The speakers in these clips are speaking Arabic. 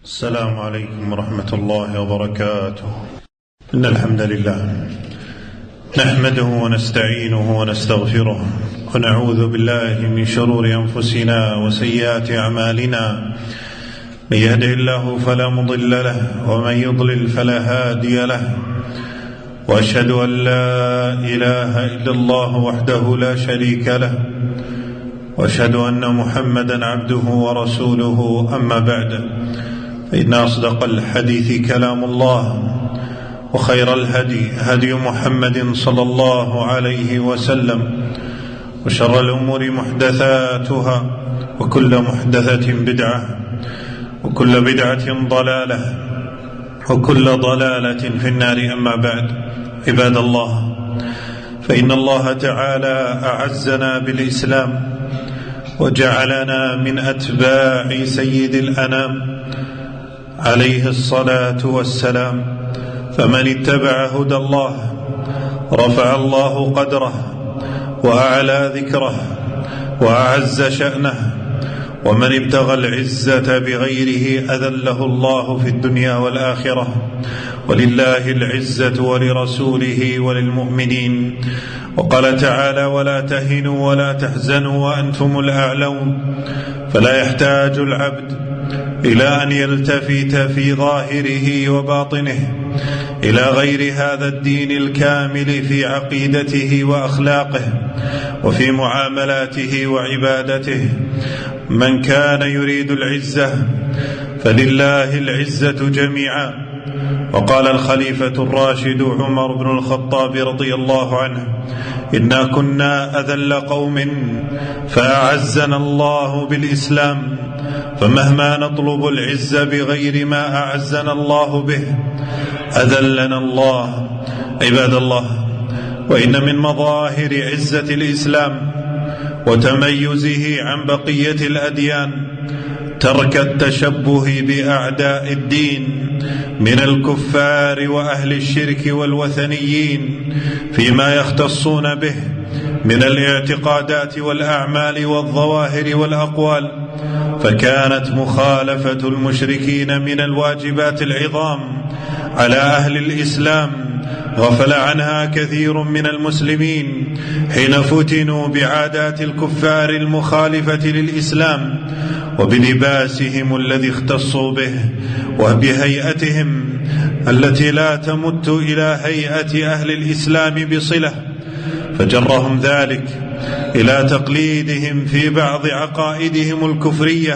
السلام عليكم ورحمة الله وبركاته. إن الحمد لله نحمده ونستعينه ونستغفره ونعوذ بالله من شرور أنفسنا وسيئات أعمالنا. من يهده الله فلا مضل له ومن يضلل فلا هادي له، وأشهد أن لا إله إلا الله وحده لا شريك له، وأشهد أن محمدا عبده ورسوله. أما بعد، فإن أصدق الحديث كلام الله، وخير الهدي هدي محمد صلى الله عليه وسلم، وشر الأمور محدثاتها، وكل محدثة بدعة، وكل بدعة ضلالة، وكل ضلالة في النار. أما بعد، عباد الله، فإن الله تعالى أعزنا بالإسلام وجعلنا من أتباع سيد الأنام عليه الصلاة والسلام. فمن اتبع هدى الله رفع الله قدره وأعلى ذكره وأعز شأنه، ومن ابتغى العزة بغيره أذله الله في الدنيا والآخرة. ولله العزة ولرسوله وللمؤمنين. وقال تعالى: ولا تهنوا ولا تحزنوا وأنتم الأعلون. فلا يحتاج العبد إلى أن يلتفت في ظاهره وباطنه إلى غير هذا الدين الكامل في عقيدته وأخلاقه وفي معاملاته وعبادته. من كان يريد العزة فلله العزة جميعا. وقال الخليفة الراشد عمر بن الخطاب رضي الله عنه: إنا كنا أذل قوم فأعزنا الله بالإسلام، فمهما نطلب العزة بغير ما أعزنا الله به أذلنا الله. عباد الله، وإن من مظاهر عزة الإسلام وتميزه عن بقية الأديان ترك التشبه بأعداء الدين من الكفار وأهل الشرك والوثنيين فيما يختصون به من الاعتقادات والأعمال والظواهر والأقوال. فكانت مخالفة المشركين من الواجبات العظام على أهل الإسلام غفل عنها كثير من المسلمين حين فتنوا بعادات الكفار المخالفة للإسلام وبلباسهم الذي اختصوا به وبهيئتهم التي لا تمت إلى هيئة أهل الإسلام بصلة، فجرهم ذلك إلى تقليدهم في بعض عقائدهم الكفرية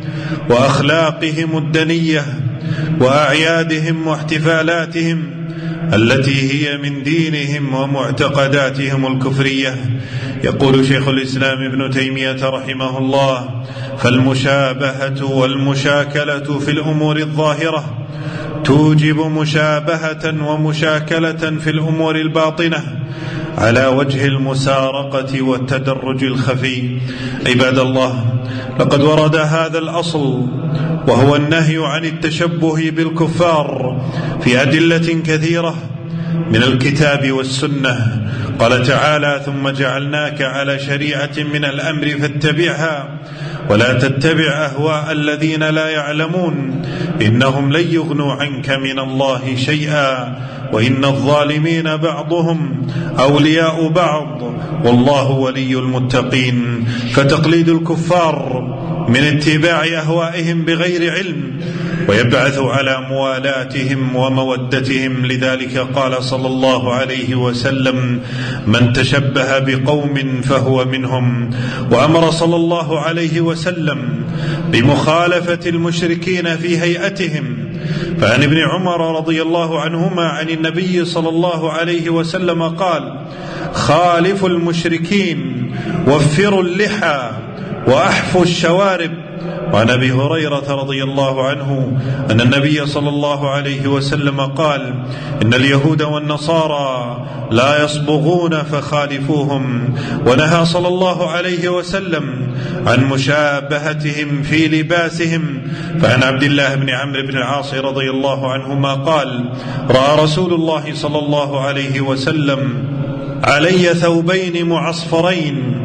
وأخلاقهم الدنية وأعيادهم واحتفالاتهم التي هي من دينهم ومعتقداتهم الكفرية. يقول شيخ الإسلام ابن تيمية رحمه الله: فالمشابهة والمشاكلة في الأمور الظاهرة توجب مشابهة ومشاكلة في الأمور الباطنة على وجه المسارقة والتدرج الخفي. عباد الله، لقد ورد هذا الأصل وهو النهي عن التشبه بالكفار في أدلة كثيرة من الكتاب والسنة. قال تعالى: ثم جعلناك على شريعة من الأمر فاتبعها ولا تتبع أهواء الذين لا يعلمون إنهم لن يغنوا عنك من الله شيئا وإن الظالمين بعضهم أولياء بعض والله ولي المتقين. فتقليد الكفار من اتباع أهوائهم بغير علم ويبعث على موالاتهم ومودتهم. لذلك قال صلى الله عليه وسلم: من تشبه بقوم فهو منهم. وأمر صلى الله عليه وسلم بمخالفة المشركين في هيئتهم. فعن ابن عمر رضي الله عنهما عن النبي صلى الله عليه وسلم قال: خالفوا المشركين وفروا اللحى وأحفوا الشوارب. وعن أبي هريرة رضي الله عنه أن النبي صلى الله عليه وسلم قال: إن اليهود والنصارى لا يصبغون فخالفوهم. ونهى صلى الله عليه وسلم عن مشابهتهم في لباسهم. فعن عبد الله بن عمرو بن العاص رضي الله عنهما قال: رأى رسول الله صلى الله عليه وسلم علي ثوبين معصفرين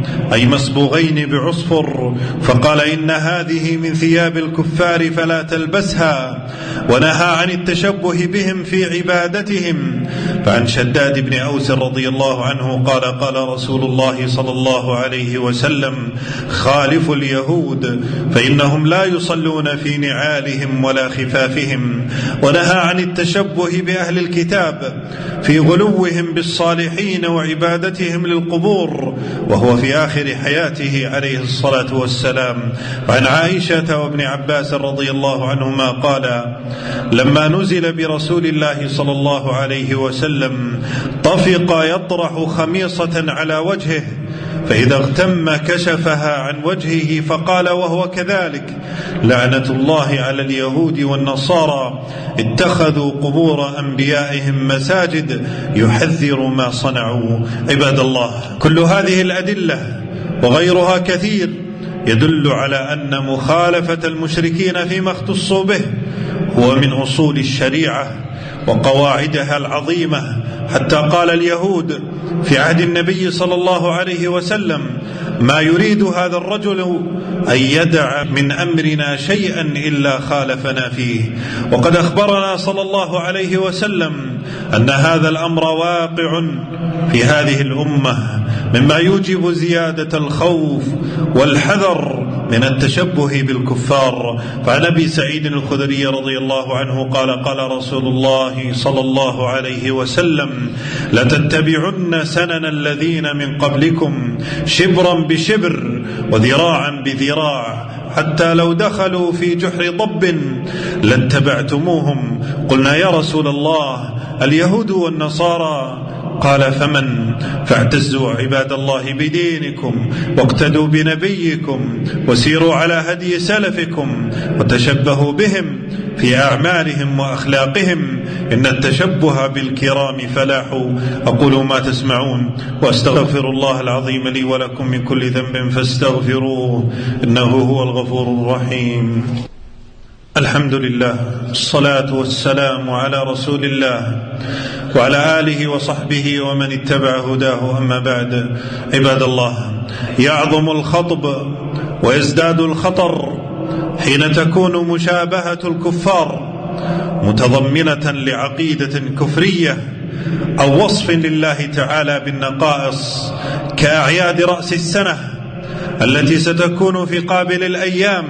أي مصبوغين بعصفر، فقال إن هذه من ثياب الكفار فلا تلبسها، ونهى عن التشبه بهم في عبادتهم. فعن شداد بن أوس رضي الله عنه قال قال رسول الله صلى الله عليه وسلم: خالفوا اليهود فإنهم لا يصلون في نعالهم ولا خفافهم. ونهى عن التشبه بأهل الكتاب في غلوهم بالصالحين وعبادتهم للقبور، وهو في آخر حياته عليه الصلاة والسلام. وعن عائشة وابن عباس رضي الله عنهما قال: لما نزل برسول الله صلى الله عليه وسلم طفق يطرح خميصة على وجهه، فإذا اغتم كشفها عن وجهه فقال وهو كذلك: لعنة الله على اليهود والنصارى اتخذوا قبور أنبيائهم مساجد يحذر ما صنعوا. عباد الله، كل هذه الأدلة وغيرها كثير يدل على أن مخالفة المشركين فيما اختصوا به هو من أصول الشريعة وقواعدها العظيمة، حتى قال اليهود في عهد النبي صلى الله عليه وسلم: ما يريد هذا الرجل أن يدع من أمرنا شيئا إلا خالفنا فيه. وقد أخبرنا صلى الله عليه وسلم أن هذا الأمر واقع في هذه الأمة، مما يوجب زيادة الخوف والحذر من التشبه بالكفار. فعن أبي سعيد الخدري رضي الله عنه قال قال رسول الله صلى الله عليه وسلم: لتتبعن سنن الذين من قبلكم شبرا بشبر وذراعا بذراع، حتى لو دخلوا في جحر ضب لاتبعتموهم. قلنا يا رسول الله اليهود والنصارى؟ قال: فمن؟ فاعتزوا عباد الله بدينكم، واقتدوا بنبيكم، وسيروا على هدي سلفكم، وتشبهوا بهم في أعمالهم وأخلاقهم، إن التشبه بالكرام فلاح. أقول ما تسمعون، وأستغفر الله العظيم لي ولكم من كل ذنب فاستغفروه إنه هو الغفور الرحيم. الحمد لله، الصلاة والسلام على رسول الله وعلى آله وصحبه ومن اتبع هداه. أما بعد، عباد الله، يعظم الخطب ويزداد الخطر حين تكون مشابهة الكفار متضمنة لعقيدة كفرية أو وصف لله تعالى بالنقائص، كأعياد رأس السنة التي ستكون في قابل الأيام،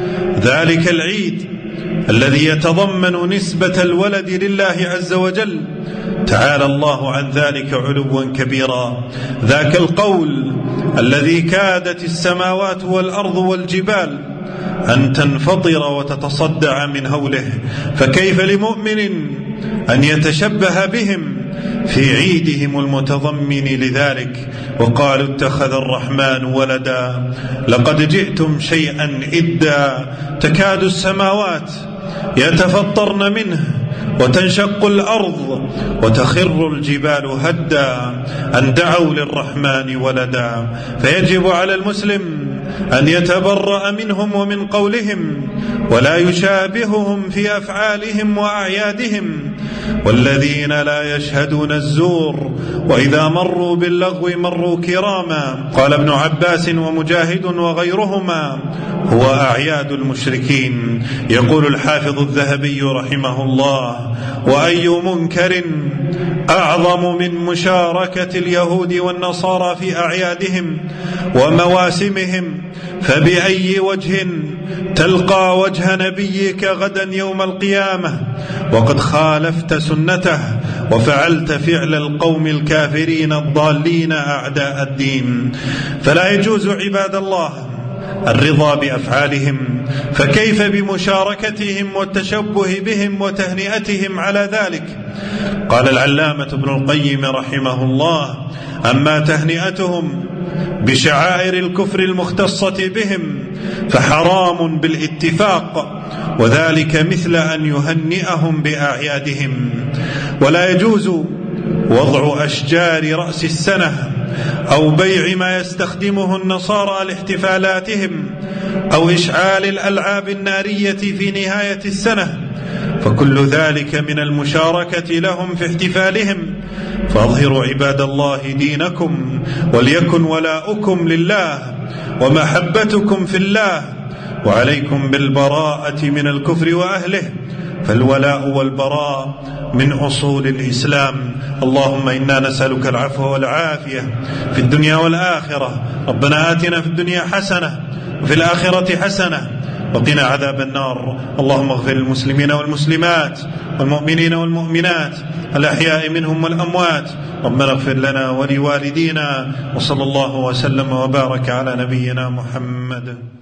ذلك العيد الذي يتضمن نسبة الولد لله عز وجل، تعالى الله عن ذلك علوا كبيرا. ذاك القول الذي كادت السماوات والأرض والجبال أن تنفطر وتتصدع من هوله، فكيف لمؤمن أن يتشبه بهم في عيدهم المتضمن لذلك؟ وقالوا اتخذ الرحمن ولدا لقد جئتم شيئا إدا، تكاد السماوات يتفطرن منه وتنشق الأرض وتخر الجبال هدا أن دعوا للرحمن ولدا. فيجب على المسلم أن يتبرأ منهم ومن قولهم، ولا يشابههم في أفعالهم وأعيادهم. والذين لا يشهدون الزور وإذا مروا باللغو مروا كراما. قال ابن عباس ومجاهد وغيرهما: هو أعياد المشركين. يقول الحافظ الذهبي رحمه الله: وأي منكر أعظم من مشاركة اليهود والنصارى في أعيادهم ومواسمهم؟ فبأي وجه تلقى وجه نبيك غدا يوم القيامة وقد خالفت سنته وفعلت فعل القوم الكافرين الضالين أعداء الدين؟ فلا يجوز عباد الله الرضا بأفعالهم، فكيف بمشاركتهم والتشبه بهم وتهنئتهم على ذلك؟ قال العلامة ابن القيم رحمه الله: أما تهنئتهم بشعائر الكفر المختصة بهم فحرام بالاتفاق، وذلك مثل أن يهنئهم بأعيادهم. ولا يجوز وضع أشجار رأس السنة أو بيع ما يستخدمه النصارى لاحتفالاتهم أو إشعال الألعاب النارية في نهاية السنة، فكل ذلك من المشاركة لهم في احتفالهم، فأظهروا عباد الله دينكم، وليكن ولاؤكم لله ومحبتكم في الله، وعليكم بالبراءة من الكفر وأهله، فالولاء والبراء من أصول الإسلام. اللهم إنا نسألك العفو والعافية في الدنيا والآخرة. ربنا آتنا في الدنيا حسنة وفي الآخرة حسنة وقنا عذاب النار. اللهم اغفر للمسلمين والمسلمات والمؤمنين والمؤمنات الأحياء منهم والأموات. ربنا اغفر لنا ولوالدينا، وصلى الله وسلم وبارك على نبينا محمد.